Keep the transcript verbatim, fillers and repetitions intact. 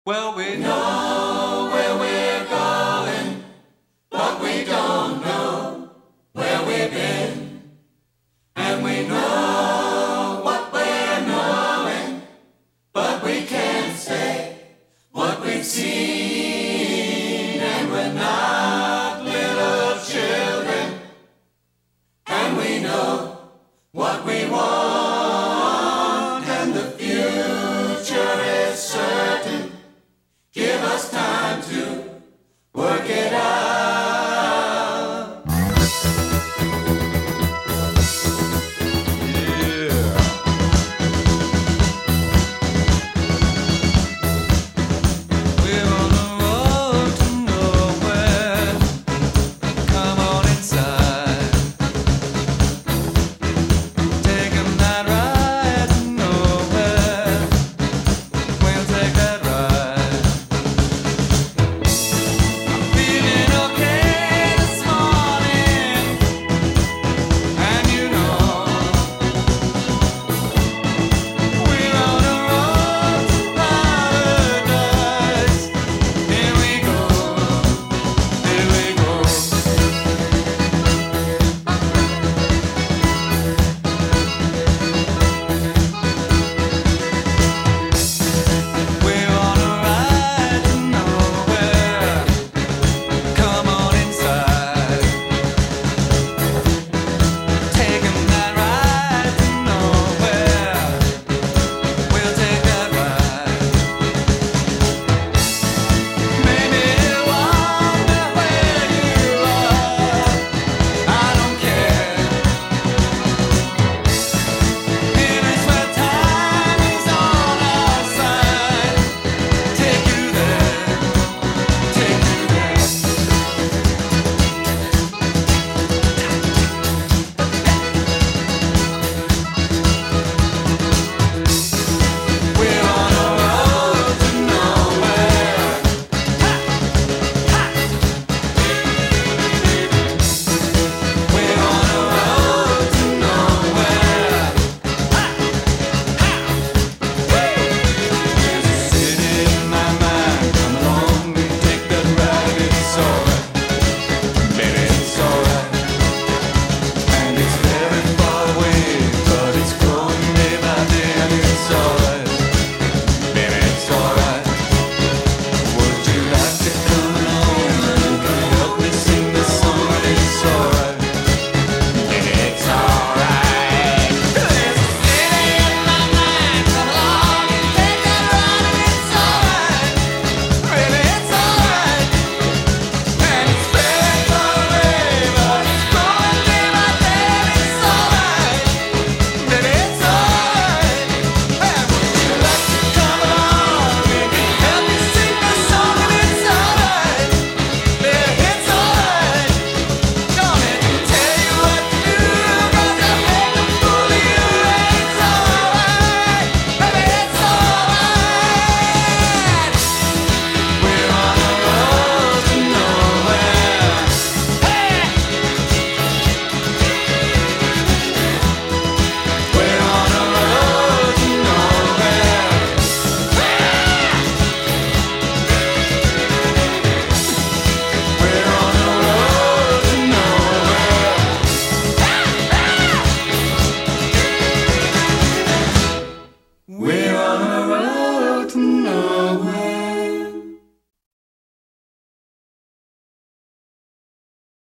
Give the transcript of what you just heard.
Well, we know where we're going, but we don't know where we've been. And we know what we're knowing, but we can't say what we've seen. And we're not little children, and we know what we want, and the future is certain. Give us time.